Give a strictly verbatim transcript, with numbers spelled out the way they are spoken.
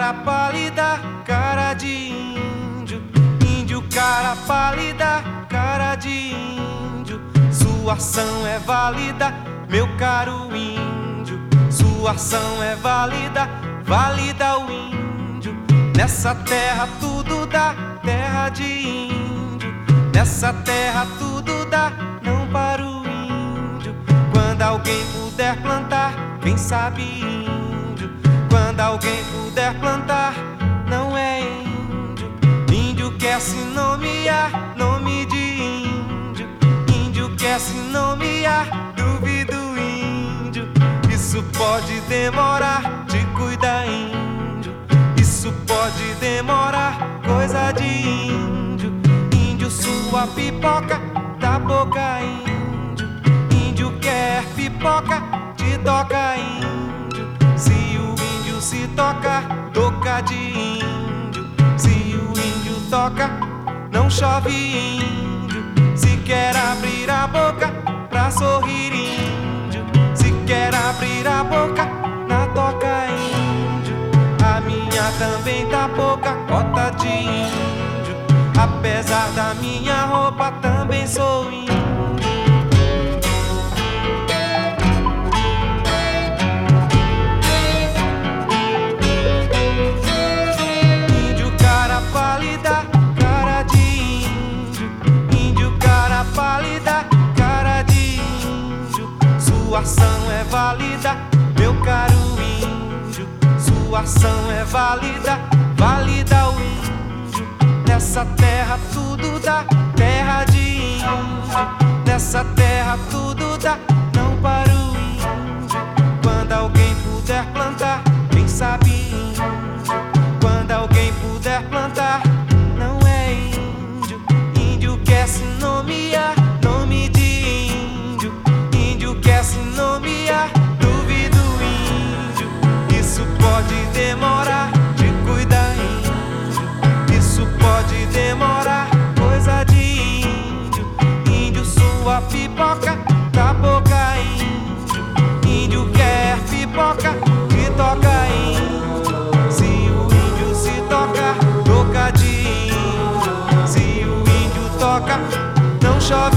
cara pálida, cara de índio. Índio, cara pálida, cara de índio. Sua ação é válida, meu caro índio. Sua ação é válida, válida o índio. Nessa terra tudo dá, terra de índio. Nessa terra tudo dá, não para o índio. Quando alguém puder plantar, quem sabe índio. Quando alguém puder plantar, não é índio. Índio quer se nomear, nome de índio. Índio quer se nomear, duvido índio. Isso pode demorar, te cuida índio. Isso pode demorar, coisa de índio. Índio, sua pipoca da boca índio. Índio quer pipoca, te toca índio. Se o índio se toca, toca de índio. Se o índio toca, não chove índio. Se quer abrir a boca pra sorrir índio. Se quer abrir a boca, na toca índio. A minha também tá pouca, cota de índio. Apesar da minha roupa, também sou índio. Índio, cara pálida, cara de índio. Índio, cara pálida, cara de índio. Sua ação é válida, meu caro índio. Sua ação é válida, válida o índio. Nessa terra tudo dá, terra de índio. Nessa terra tudo dá, não para o índio. Quando alguém puder plantar, quem sabe índio. Quando alguém puder plantar, não é índio. Índio quer se nomear, nome de índio. Índio quer se nomear, duvido índio. Isso pode demorar, te cuida índio. Isso pode demorar, coisa de índio. Índio, sua pipoca da boca índio. Índio quer pipoca, te toca índio. Se o índio se toca, toca de índio. Se o índio toca, não chove